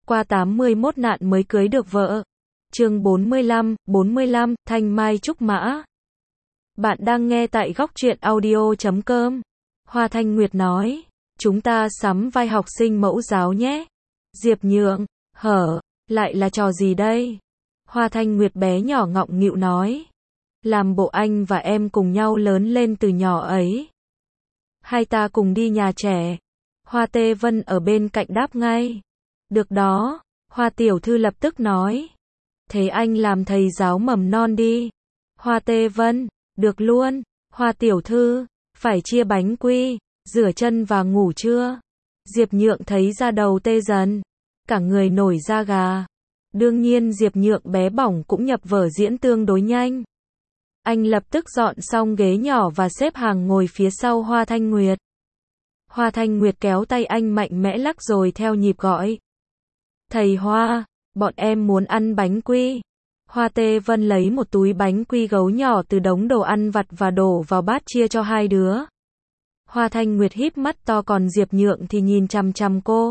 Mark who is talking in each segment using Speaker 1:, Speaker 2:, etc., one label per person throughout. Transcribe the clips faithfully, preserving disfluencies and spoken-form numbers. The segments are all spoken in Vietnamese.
Speaker 1: qua tám mươi mốt nạn mới cưới được vợ. Chương bốn mươi lăm, bốn mươi lăm, Thanh Mai Trúc Mã. Bạn đang nghe tại góc truyện audio chấm com. Hoa Thanh Nguyệt nói, chúng ta sắm vai học sinh mẫu giáo nhé. Diệp Nhượng, hở, lại là trò gì đây? Hoa Thanh Nguyệt bé nhỏ ngọng nghịu nói, làm bộ anh và em cùng nhau lớn lên từ nhỏ ấy. Hai ta cùng đi nhà trẻ. Hoa Tê Vân ở bên cạnh đáp ngay. Được đó, Hoa Tiểu Thư lập tức nói. Thế anh làm thầy giáo mầm non đi. Hoa Tê Vân, được luôn. Hoa Tiểu Thư, phải chia bánh quy, rửa chân và ngủ chưa? Diệp Nhượng thấy da đầu tê dần, cả người nổi da gà. Đương nhiên Diệp Nhượng bé bỏng cũng nhập vở diễn tương đối nhanh. Anh lập tức dọn xong ghế nhỏ và xếp hàng ngồi phía sau Hoa Thanh Nguyệt. Hoa Thanh Nguyệt kéo tay anh mạnh mẽ lắc rồi theo nhịp gọi. Thầy Hoa, bọn em muốn ăn bánh quy. Hoa Tê Vân lấy một túi bánh quy gấu nhỏ từ đống đồ ăn vặt và đổ vào bát chia cho hai đứa. Hoa Thanh Nguyệt híp mắt to còn Diệp Nhượng thì nhìn chằm chằm cô.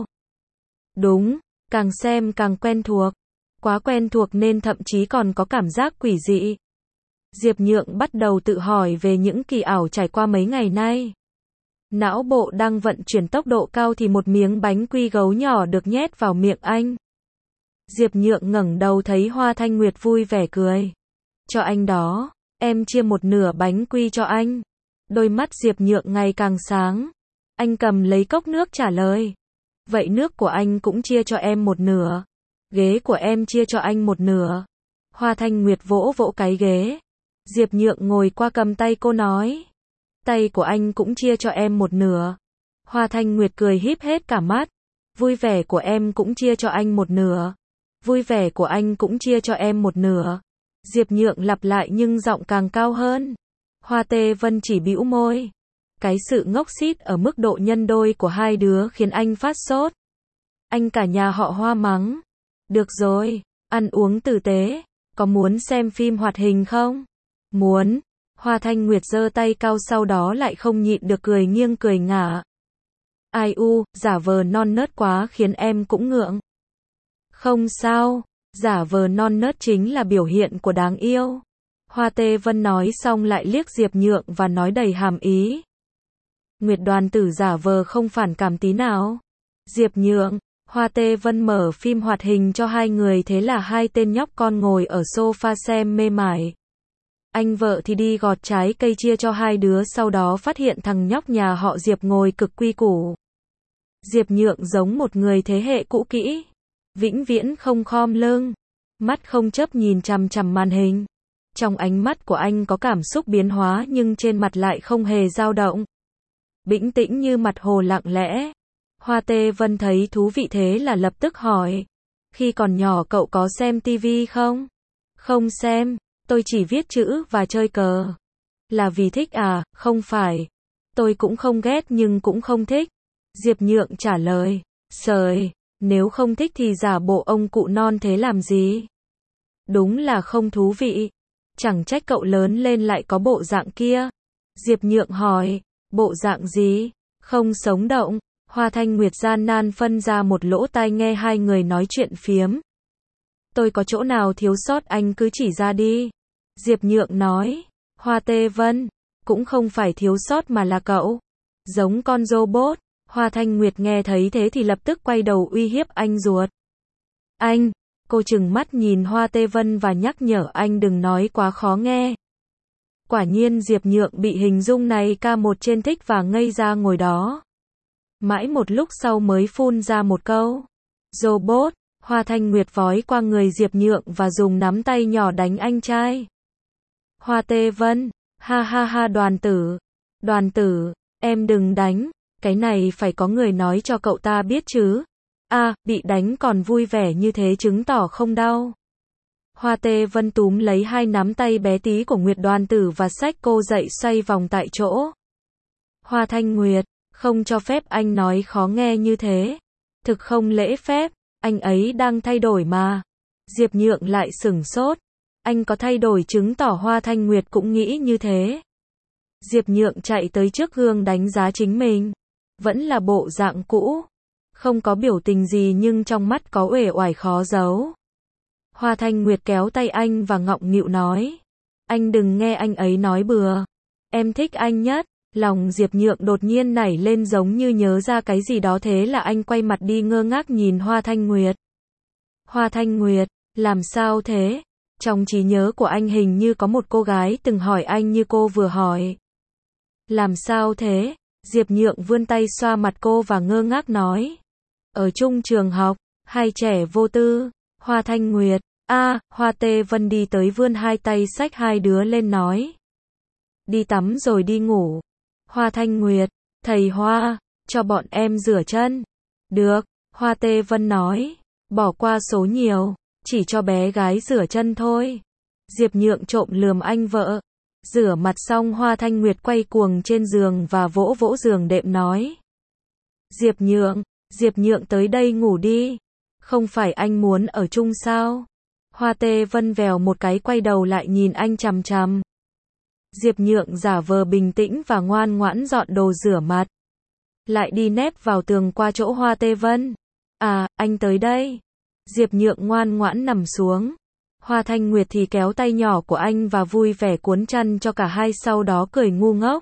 Speaker 1: Đúng, càng xem càng quen thuộc. Quá quen thuộc nên thậm chí còn có cảm giác quỷ dị. Diệp Nhượng bắt đầu tự hỏi về những kỳ ảo trải qua mấy ngày nay. Não bộ đang vận chuyển tốc độ cao thì một miếng bánh quy gấu nhỏ được nhét vào miệng anh. Diệp Nhượng ngẩng đầu thấy Hoa Thanh Nguyệt vui vẻ cười. Cho anh đó, em chia một nửa bánh quy cho anh. Đôi mắt Diệp Nhượng ngày càng sáng. Anh cầm lấy cốc nước trả lời. Vậy nước của anh cũng chia cho em một nửa. Ghế của em chia cho anh một nửa. Hoa Thanh Nguyệt vỗ vỗ cái ghế. Diệp Nhượng ngồi qua cầm tay cô nói. Tay của anh cũng chia cho em một nửa. Hoa Thanh Nguyệt cười híp hết cả mắt. Vui vẻ của em cũng chia cho anh một nửa. Vui vẻ của anh cũng chia cho em một nửa. Diệp Nhượng lặp lại nhưng giọng càng cao hơn. Hoa Tê Vân chỉ bĩu môi. Cái sự ngốc xít ở mức độ nhân đôi của hai đứa khiến anh phát sốt. Anh cả nhà họ Hoa mắng. Được rồi, ăn uống tử tế. Có muốn xem phim hoạt hình không? Muốn. Hoa Thanh Nguyệt giơ tay cao sau đó lại không nhịn được cười nghiêng cười ngả. Ai u, giả vờ non nớt quá khiến em cũng ngượng. Không sao, giả vờ non nớt chính là biểu hiện của đáng yêu. Hoa Tê Vân nói xong lại liếc Diệp Nhượng và nói đầy hàm ý. Nguyệt Đoàn Tử giả vờ không phản cảm tí nào. Diệp Nhượng, Hoa Tê Vân mở phim hoạt hình cho hai người thế là hai tên nhóc con ngồi ở sofa xem mê mải. Anh vợ thì đi gọt trái cây chia cho hai đứa sau đó phát hiện thằng nhóc nhà họ Diệp ngồi cực quy củ. Diệp Nhượng giống một người thế hệ cũ kỹ. Vĩnh viễn không khom lưng. Mắt không chớp nhìn chằm chằm màn hình. Trong ánh mắt của anh có cảm xúc biến hóa nhưng trên mặt lại không hề dao động. Bĩnh tĩnh như mặt hồ lặng lẽ. Hoa Tê Vân thấy thú vị thế là lập tức hỏi. Khi còn nhỏ cậu có xem tivi không? Không xem. Tôi chỉ viết chữ và chơi cờ. Là vì thích à? Không phải. Tôi cũng không ghét nhưng cũng không thích. Diệp Nhượng trả lời. Sời, nếu không thích thì giả bộ ông cụ non thế làm gì? Đúng là không thú vị. Chẳng trách cậu lớn lên lại có bộ dạng kia. Diệp Nhượng hỏi. Bộ dạng gì? Không sống động. Hoa Thanh Nguyệt gian nan phân ra một lỗ tai nghe hai người nói chuyện phiếm. Tôi có chỗ nào thiếu sót anh cứ chỉ ra đi. Diệp Nhượng nói. Hoa Tê Vân, cũng không phải thiếu sót mà là cậu. Giống con robot. Hoa Thanh Nguyệt nghe thấy thế thì lập tức quay đầu uy hiếp anh ruột. Anh, cô trừng mắt nhìn Hoa Tê Vân và nhắc nhở anh đừng nói quá khó nghe. Quả nhiên Diệp Nhượng bị hình dung này ca một trên thích và ngây ra ngồi đó. Mãi một lúc sau mới phun ra một câu. Robot. Hoa Thanh Nguyệt vói qua người Diệp Nhượng và dùng nắm tay nhỏ đánh anh trai. Hoa Tê Vân. Ha ha ha Đoàn Tử. Đoàn Tử, em đừng đánh. Cái này phải có người nói cho cậu ta biết chứ. À, bị đánh còn vui vẻ như thế chứng tỏ không đau. Hoa Tê Vân túm lấy hai nắm tay bé tí của Nguyệt Đoàn Tử và xách cô dậy xoay vòng tại chỗ. Hoa Thanh Nguyệt, không cho phép anh nói khó nghe như thế. Thực không lễ phép, anh ấy đang thay đổi mà. Diệp Nhượng lại sửng sốt. Anh có thay đổi chứng tỏ Hoa Thanh Nguyệt cũng nghĩ như thế. Diệp Nhượng chạy tới trước gương đánh giá chính mình. Vẫn là bộ dạng cũ. Không có biểu tình gì nhưng trong mắt có uể oải khó giấu. Hoa Thanh Nguyệt kéo tay anh và ngọng nghịu nói. Anh đừng nghe anh ấy nói bừa. Em thích anh nhất. Lòng Diệp Nhượng đột nhiên nảy lên giống như nhớ ra cái gì đó, thế là anh quay mặt đi ngơ ngác nhìn Hoa Thanh Nguyệt. Hoa Thanh Nguyệt, làm sao thế? Trong trí nhớ của anh hình như có một cô gái từng hỏi anh như cô vừa hỏi. Làm sao thế? Diệp Nhượng vươn tay xoa mặt cô và ngơ ngác nói. Ở chung trường học, hai trẻ vô tư. Hoa Thanh Nguyệt, a, Hoa Tê Vân đi tới vươn hai tay xách hai đứa lên nói. Đi tắm rồi đi ngủ. Hoa Thanh Nguyệt, thầy Hoa, cho bọn em rửa chân. Được, Hoa Tê Vân nói. Bỏ qua số nhiều, chỉ cho bé gái rửa chân thôi. Diệp Nhượng trộm lườm anh vợ. Rửa mặt xong Hoa Thanh Nguyệt quay cuồng trên giường và vỗ vỗ giường đệm nói. Diệp Nhượng, Diệp Nhượng tới đây ngủ đi. Không phải anh muốn ở chung sao? Hoa Tê Vân vèo một cái quay đầu lại nhìn anh chằm chằm. Diệp Nhượng giả vờ bình tĩnh và ngoan ngoãn dọn đồ rửa mặt. Lại đi nép vào tường qua chỗ Hoa Tê Vân. À, anh tới đây. Diệp Nhượng ngoan ngoãn nằm xuống. Hoa Thanh Nguyệt thì kéo tay nhỏ của anh và vui vẻ cuốn chăn cho cả hai, sau đó cười ngu ngốc.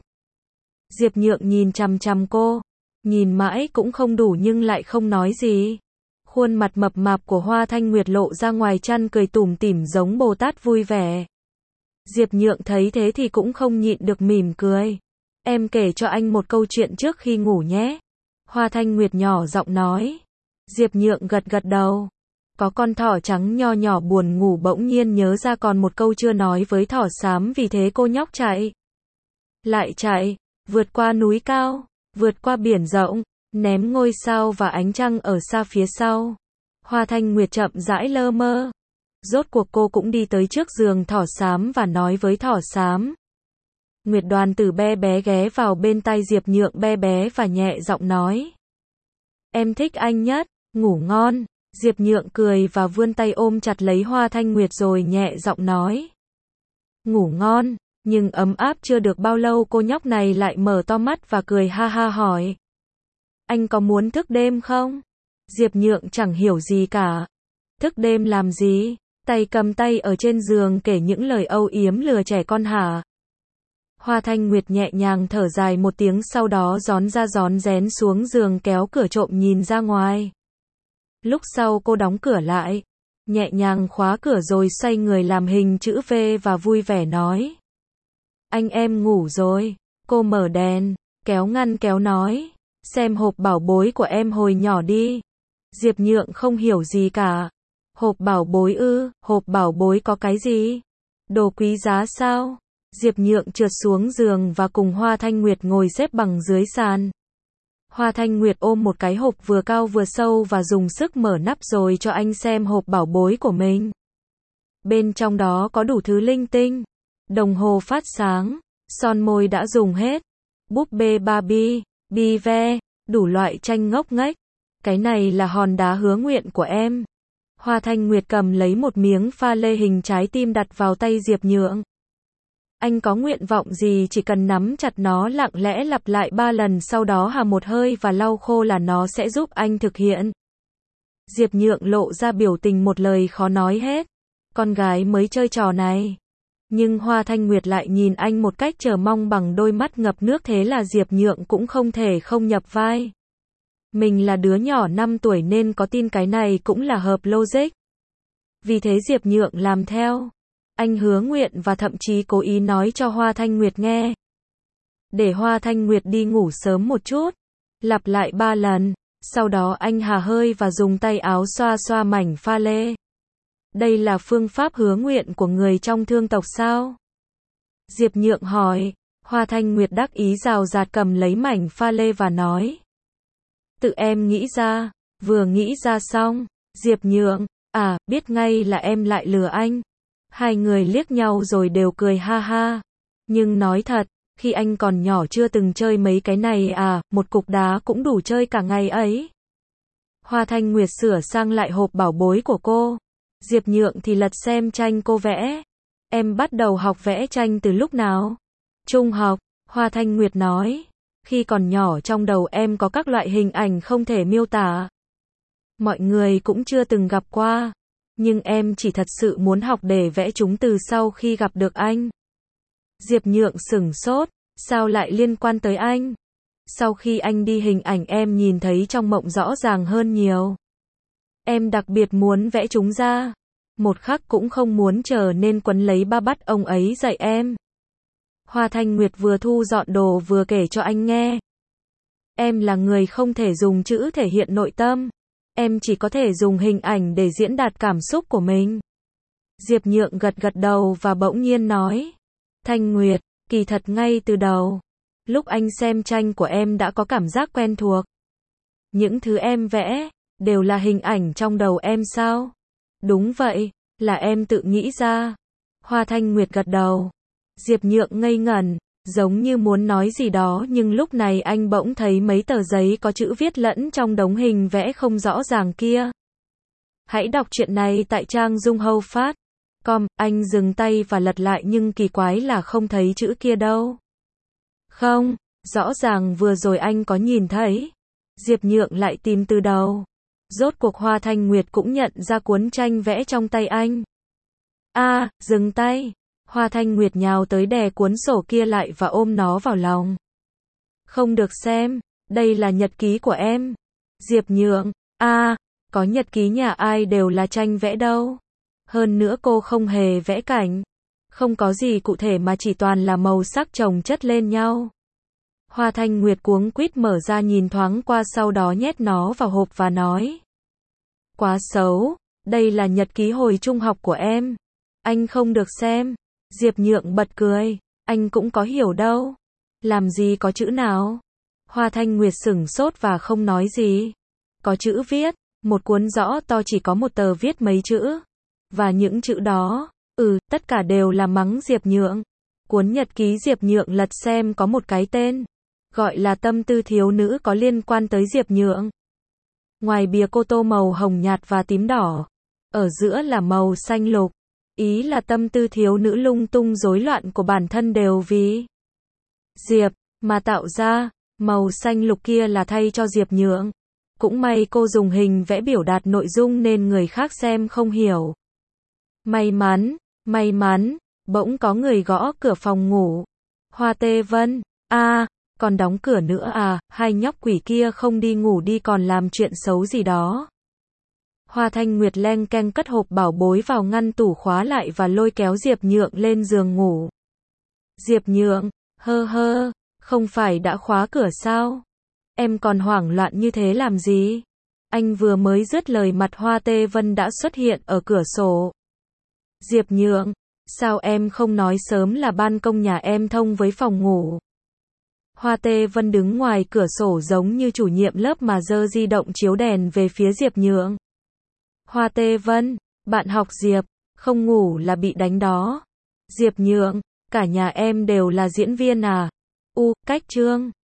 Speaker 1: Diệp Nhượng nhìn chằm chằm cô. Nhìn mãi cũng không đủ nhưng lại không nói gì. Khuôn mặt mập mạp của Hoa Thanh Nguyệt lộ ra ngoài chăn cười tủm tỉm giống Bồ Tát vui vẻ. Diệp Nhượng thấy thế thì cũng không nhịn được mỉm cười. Em kể cho anh một câu chuyện trước khi ngủ nhé. Hoa Thanh Nguyệt nhỏ giọng nói. Diệp Nhượng gật gật đầu. Có con thỏ trắng nho nhỏ buồn ngủ bỗng nhiên nhớ ra còn một câu chưa nói với thỏ xám, vì thế cô nhóc chạy. Lại chạy, vượt qua núi cao, vượt qua biển rộng, ném ngôi sao và ánh trăng ở xa phía sau. Hoa Thanh Nguyệt chậm rãi lơ mơ. Rốt cuộc cô cũng đi tới trước giường thỏ xám và nói với thỏ xám. Nguyệt Đoàn Tử bé bé ghé vào bên tai Diệp Nhượng bé bé và nhẹ giọng nói. Em thích anh nhất, ngủ ngon. Diệp Nhượng cười và vươn tay ôm chặt lấy Hoa Thanh Nguyệt rồi nhẹ giọng nói. Ngủ ngon, nhưng ấm áp chưa được bao lâu cô nhóc này lại mở to mắt và cười ha ha hỏi. Anh có muốn thức đêm không? Diệp Nhượng chẳng hiểu gì cả. Thức đêm làm gì? Tay cầm tay ở trên giường kể những lời âu yếm lừa trẻ con hả? Hoa Thanh Nguyệt nhẹ nhàng thở dài một tiếng, sau đó rón ra rón rén xuống giường kéo cửa trộm nhìn ra ngoài. Lúc sau cô đóng cửa lại, nhẹ nhàng khóa cửa rồi xoay người làm hình chữ V và vui vẻ nói. Anh em ngủ rồi. Cô mở đèn, kéo ngăn kéo nói. Xem hộp bảo bối của em hồi nhỏ đi. Diệp Nhượng không hiểu gì cả. Hộp bảo bối ư? Hộp bảo bối có cái gì? Đồ quý giá sao? Diệp Nhượng trượt xuống giường và cùng Hoa Thanh Nguyệt ngồi xếp bằng dưới sàn. Hoa Thanh Nguyệt ôm một cái hộp vừa cao vừa sâu và dùng sức mở nắp rồi cho anh xem hộp bảo bối của mình. Bên trong đó có đủ thứ linh tinh. Đồng hồ phát sáng, son môi đã dùng hết, búp bê Barbie, bi ve, đủ loại tranh ngốc nghếch. Cái này là hòn đá hứa nguyện của em. Hoa Thanh Nguyệt cầm lấy một miếng pha lê hình trái tim đặt vào tay Diệp Nhượng. Anh có nguyện vọng gì chỉ cần nắm chặt nó lặng lẽ lặp lại ba lần, sau đó hà một hơi và lau khô là nó sẽ giúp anh thực hiện. Diệp Nhượng lộ ra biểu tình một lời khó nói hết. Con gái mới chơi trò này. Nhưng Hoa Thanh Nguyệt lại nhìn anh một cách chờ mong bằng đôi mắt ngập nước, thế là Diệp Nhượng cũng không thể không nhập vai. Mình là đứa nhỏ năm tuổi nên có tin cái này cũng là hợp logic. Vì thế Diệp Nhượng làm theo. Anh hứa nguyện và thậm chí cố ý nói cho Hoa Thanh Nguyệt nghe. Để Hoa Thanh Nguyệt đi ngủ sớm một chút. Lặp lại ba lần. Sau đó anh hà hơi và dùng tay áo xoa xoa mảnh pha lê. Đây là phương pháp hứa nguyện của người trong thương tộc sao? Diệp Nhượng hỏi. Hoa Thanh Nguyệt đắc ý rào rạt cầm lấy mảnh pha lê và nói. Tự em nghĩ ra. Vừa nghĩ ra xong. Diệp Nhượng. À, biết ngay là em lại lừa anh. Hai người liếc nhau rồi đều cười ha ha. Nhưng nói thật, khi anh còn nhỏ chưa từng chơi mấy cái này à, một cục đá cũng đủ chơi cả ngày ấy. Hoa Thanh Nguyệt sửa sang lại hộp bảo bối của cô. Diệp Nhượng thì lật xem tranh cô vẽ. Em bắt đầu học vẽ tranh từ lúc nào? Trung học, Hoa Thanh Nguyệt nói. Khi còn nhỏ trong đầu em có các loại hình ảnh không thể miêu tả. Mọi người cũng chưa từng gặp qua. Nhưng em chỉ thật sự muốn học để vẽ chúng từ sau khi gặp được anh. Diệp Nhượng sửng sốt, sao lại liên quan tới anh? Sau khi anh đi hình ảnh em nhìn thấy trong mộng rõ ràng hơn nhiều. Em đặc biệt muốn vẽ chúng ra. Một khắc cũng không muốn chờ nên quấn lấy ba bắt ông ấy dạy em. Hoa Thanh Nguyệt vừa thu dọn đồ vừa kể cho anh nghe. Em là người không thể dùng chữ thể hiện nội tâm. Em chỉ có thể dùng hình ảnh để diễn đạt cảm xúc của mình. Diệp Nhượng gật gật đầu và bỗng nhiên nói. Thanh Nguyệt, kỳ thật ngay từ đầu. Lúc anh xem tranh của em đã có cảm giác quen thuộc. Những thứ em vẽ, đều là hình ảnh trong đầu em sao? Đúng vậy, là em tự nghĩ ra. Hoa Thanh Nguyệt gật đầu. Diệp Nhượng ngây ngẩn, giống như muốn nói gì đó nhưng lúc này anh bỗng thấy mấy tờ giấy có chữ viết lẫn trong đống hình vẽ không rõ ràng kia. Hãy đọc chuyện này tại trang dung hâu phát chấm com, anh dừng tay và lật lại nhưng kỳ quái là không thấy chữ kia đâu. Không, rõ ràng vừa rồi anh có nhìn thấy. Diệp Nhượng lại tìm từ đầu. Rốt cuộc Hoa Thanh Nguyệt cũng nhận ra cuốn tranh vẽ trong tay anh. A, à, dừng tay. Hoa Thanh Nguyệt nhào tới đè cuốn sổ kia lại và ôm nó vào lòng. Không được xem, đây là nhật ký của em. Diệp Nhượng, a, à, có nhật ký nhà ai đều là tranh vẽ đâu. Hơn nữa cô không hề vẽ cảnh. Không có gì cụ thể mà chỉ toàn là màu sắc chồng chất lên nhau. Hoa Thanh Nguyệt cuống quýt mở ra nhìn thoáng qua sau đó nhét nó vào hộp và nói. Quá xấu, đây là nhật ký hồi trung học của em. Anh không được xem. Diệp Nhượng bật cười, anh cũng có hiểu đâu. Làm gì có chữ nào? Hoa Thanh Nguyệt sửng sốt và không nói gì. Có chữ viết, một cuốn rõ to chỉ có một tờ viết mấy chữ. Và những chữ đó, ừ, tất cả đều là mắng Diệp Nhượng. Cuốn nhật ký Diệp Nhượng lật xem có một cái tên, gọi là Tâm tư thiếu nữ có liên quan tới Diệp Nhượng. Ngoài bìa cô tô màu hồng nhạt và tím đỏ, ở giữa là màu xanh lục. Ý là tâm tư thiếu nữ lung tung rối loạn của bản thân đều vì Diệp mà tạo ra. Màu xanh lục kia là thay cho Diệp Nhượng. Cũng may cô dùng hình vẽ biểu đạt nội dung nên người khác xem không hiểu. May mắn, may mắn, bỗng có người gõ cửa phòng ngủ. Hoa Tê Vân, a, à, còn đóng cửa nữa à, hai nhóc quỷ kia không đi ngủ đi còn làm chuyện xấu gì đó. Hoa Thanh Nguyệt leng keng cất hộp bảo bối vào ngăn tủ khóa lại và lôi kéo Diệp Nhượng lên giường ngủ. Diệp Nhượng, hơ hơ, không phải đã khóa cửa sao? Em còn hoảng loạn như thế làm gì? Anh vừa mới dứt lời mặt Hoa Tê Vân đã xuất hiện ở cửa sổ. Diệp Nhượng, sao em không nói sớm là ban công nhà em thông với phòng ngủ? Hoa Tê Vân đứng ngoài cửa sổ giống như chủ nhiệm lớp mà giơ di động chiếu đèn về phía Diệp Nhượng. Hoa Tê Vân, bạn học Diệp, không ngủ là bị đánh đó. Diệp Nhượng, cả nhà em đều là diễn viên à? U, cách chương.